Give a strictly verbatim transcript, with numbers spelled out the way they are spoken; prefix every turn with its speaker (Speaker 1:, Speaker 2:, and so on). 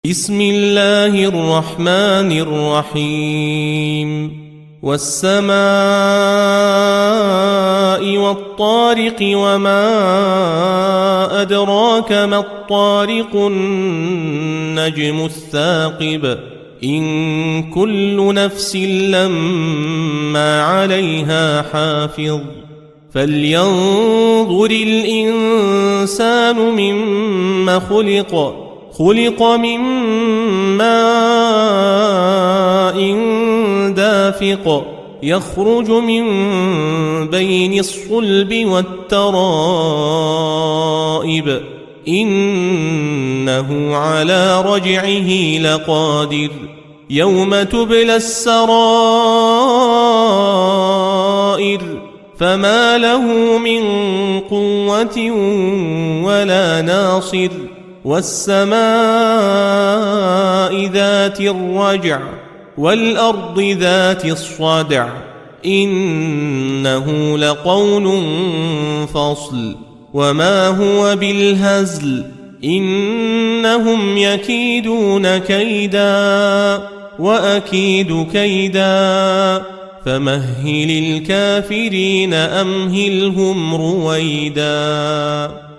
Speaker 1: بسم الله الرحمن الرحيم والسماء والطارق وما أدراك ما الطارق النجم الثاقب إن كل نفس لما عليها حافظ فلينظر الإنسان مما خلق خلق من ماء دافق يخرج من بين الصلب والترائب إنه على رجعه لقادر يوم تبلى السرائر فما له من قوة ولا ناصر والسماء ذات الرجع والأرض ذات الصدع إنه لقول فصل وما هو بالهزل إنهم يكيدون كيدا وأكيد كيدا فمهل الكافرين أمهلهم رويدا.